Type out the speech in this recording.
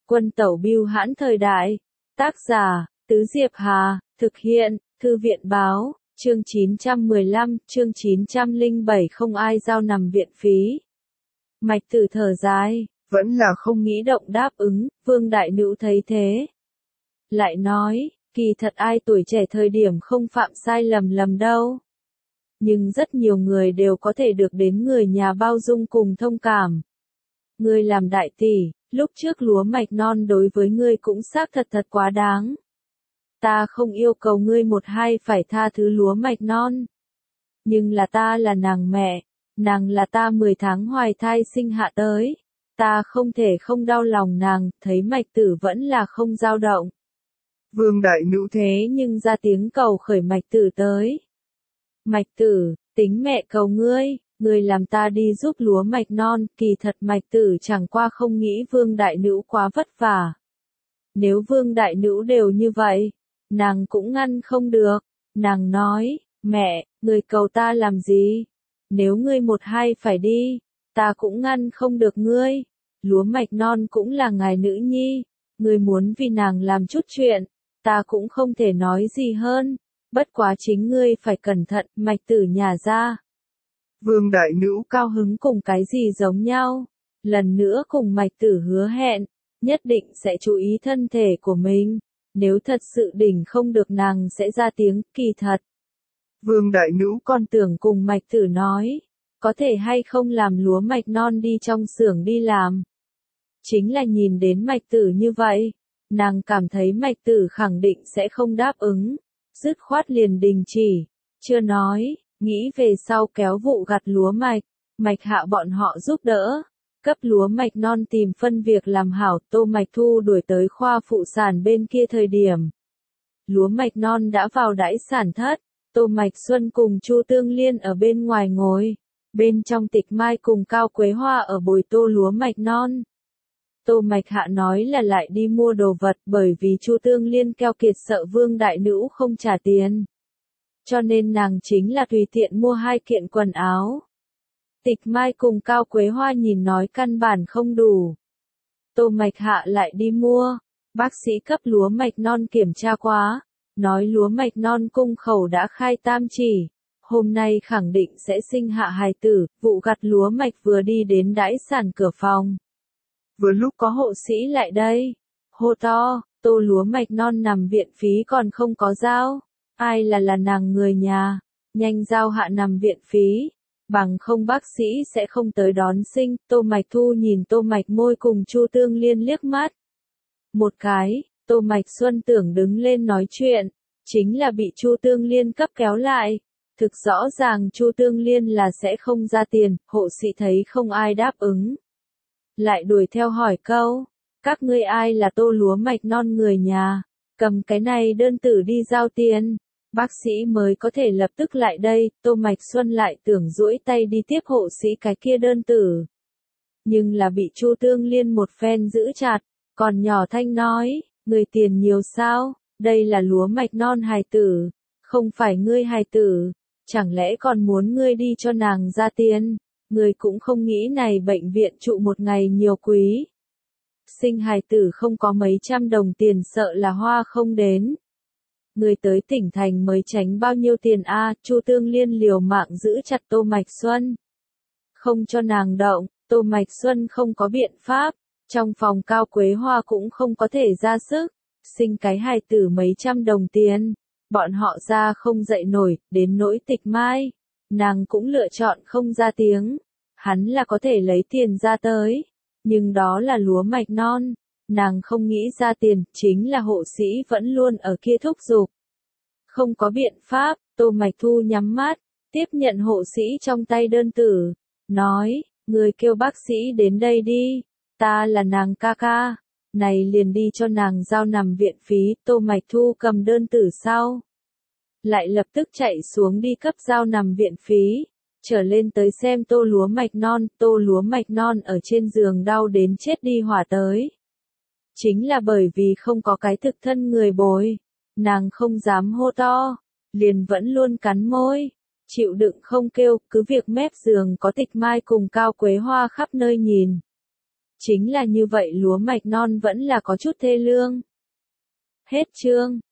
Quân tẩu bưu hãn thời đại. Tác giả, Tứ Diệp Hà, thực hiện, Thư viện báo, chương 915, chương 907 không ai giao nằm viện phí. Mạch Tử thở dài, vẫn là không nghĩ động đáp ứng, Vương Đại Nữ thấy thế. Lại nói, kỳ thật ai tuổi trẻ thời điểm không phạm sai lầm đâu. Nhưng rất nhiều người đều có thể được đến người nhà bao dung cùng thông cảm. Ngươi làm đại tỷ, lúc trước lúa mạch non đối với ngươi cũng xác thật quá đáng. Ta không yêu cầu ngươi một hai phải tha thứ lúa mạch non. Nhưng là ta là nàng mẹ, nàng là ta 10 tháng hoài thai sinh hạ tới. Ta không thể không đau lòng nàng, thấy Mạch Tử vẫn là không dao động. Vương Đại Nữ thế nhưng ra tiếng cầu khởi Mạch Tử tới. Mạch Tử, tính mẹ cầu ngươi, ngươi làm ta đi giúp lúa mạch non, kỳ thật Mạch Tử chẳng qua không nghĩ Vương Đại Nữ quá vất vả. Nếu Vương Đại Nữ đều như vậy, nàng cũng ngăn không được. Nàng nói, mẹ, ngươi cầu ta làm gì? Nếu ngươi một hai phải đi, ta cũng ngăn không được ngươi. Lúa mạch non cũng là ngài nữ nhi, ngươi muốn vì nàng làm chút chuyện, ta cũng không thể nói gì hơn. Bất quá chính ngươi phải cẩn thận, Mạch Tử nhà ra. Vương Đại Nữ cao hứng cùng cái gì giống nhau, lần nữa cùng Mạch Tử hứa hẹn, nhất định sẽ chú ý thân thể của mình, nếu thật sự đỉnh không được nàng sẽ ra tiếng, kỳ thật. Vương Đại Nữ còn tưởng cùng Mạch Tử nói, có thể hay không làm lúa mạch non đi trong xưởng đi làm. Chính là nhìn đến Mạch Tử như vậy, nàng cảm thấy Mạch Tử khẳng định sẽ không đáp ứng, dứt khoát liền đình chỉ, chưa nói, nghĩ về sau kéo vụ gặt lúa mạch, Mạch Hạ bọn họ giúp đỡ, cấp lúa mạch non tìm phân việc làm hảo. Tô Mạch Thu đuổi tới khoa phụ sản bên kia thời điểm. Lúa mạch non đã vào đãi sản thất, Tô Mạch Xuân cùng Chu Tương Liên ở bên ngoài ngồi, bên trong Tịch Mai cùng Cao Quế Hoa ở bồi tô lúa mạch non. Tô Mạch Hạ nói là lại đi mua đồ vật bởi vì Chu Tương Liên keo kiệt sợ Vương Đại Nữ không trả tiền. Cho nên nàng chính là tùy tiện mua 2 kiện quần áo. Tịch Mai cùng Cao Quế Hoa nhìn nói căn bản không đủ. Tô Mạch Hạ lại đi mua, bác sĩ cấp lúa mạch non kiểm tra quá, nói lúa mạch non cung khẩu đã khai tam chỉ, hôm nay khẳng định sẽ sinh hạ hài tử. Vụ gặt lúa mạch vừa đi đến đãi sản cửa phòng. Vừa lúc có hộ sĩ lại đây, hô to, tô lúa mạch non nằm viện phí còn không có giao, ai là nàng người nhà, nhanh giao hạ nằm viện phí, bằng không bác sĩ sẽ không tới đón sinh. Tô Mạch Thu nhìn Tô Mạch Môi cùng Chu Tương Liên liếc mắt. Một cái, Tô Mạch Xuân tưởng đứng lên nói chuyện, chính là bị Chu Tương Liên cấp kéo lại. Thực rõ ràng Chu Tương Liên là sẽ không ra tiền, hộ sĩ thấy không ai đáp ứng. Lại đuổi theo hỏi câu, các ngươi ai là tô lúa mạch non người nhà, cầm cái này đơn tử đi giao tiền. Bác sĩ mới có thể lập tức lại đây. Tô Mạch Xuân lại tưởng duỗi tay đi tiếp hộ sĩ cái kia đơn tử. Nhưng là bị Chu Tương Liên một phen giữ chặt, còn nhỏ thanh nói, người tiền nhiều sao, đây là lúa mạch non hài tử, không phải ngươi hài tử, chẳng lẽ còn muốn ngươi đi cho nàng ra tiền, ngươi cũng không nghĩ này bệnh viện trụ một ngày nhiều quý. Sinh hài tử không có mấy trăm đồng tiền sợ là hoa không đến. Người tới tỉnh thành mới tránh bao nhiêu tiền a? Chu Tương Liên liều mạng giữ chặt Tô Mạch Xuân, không cho nàng động. Tô Mạch Xuân không có biện pháp, trong phòng Cao Quế Hoa cũng không có thể ra sức, sinh cái hài tử mấy trăm đồng tiền, bọn họ ra không dậy nổi. Đến nỗi Tịch Mai, nàng cũng lựa chọn không ra tiếng, hắn là có thể lấy tiền ra tới, nhưng đó là lúa mạch non, nàng không nghĩ ra tiền. Chính là hộ sĩ vẫn luôn ở kia thúc giục. Không có biện pháp, Tô Mạch Thu nhắm mắt, tiếp nhận hộ sĩ trong tay đơn tử, nói, người kêu bác sĩ đến đây đi, ta là nàng ca ca, này liền đi cho nàng giao nằm viện phí. Tô Mạch Thu cầm đơn tử sau, lại lập tức chạy xuống đi cấp giao nằm viện phí, trở lên tới xem tô lúa mạch non. Tô lúa mạch non ở trên giường đau đến chết đi hỏa tới. Chính là bởi vì không có cái thực thân người bồi, nàng không dám hô to, liền vẫn luôn cắn môi, chịu đựng không kêu, cứ việc mép giường có Tịch Mai cùng Cao Quế Hoa khắp nơi nhìn. Chính là như vậy lúa mạch non vẫn là có chút thê lương. Hết chương.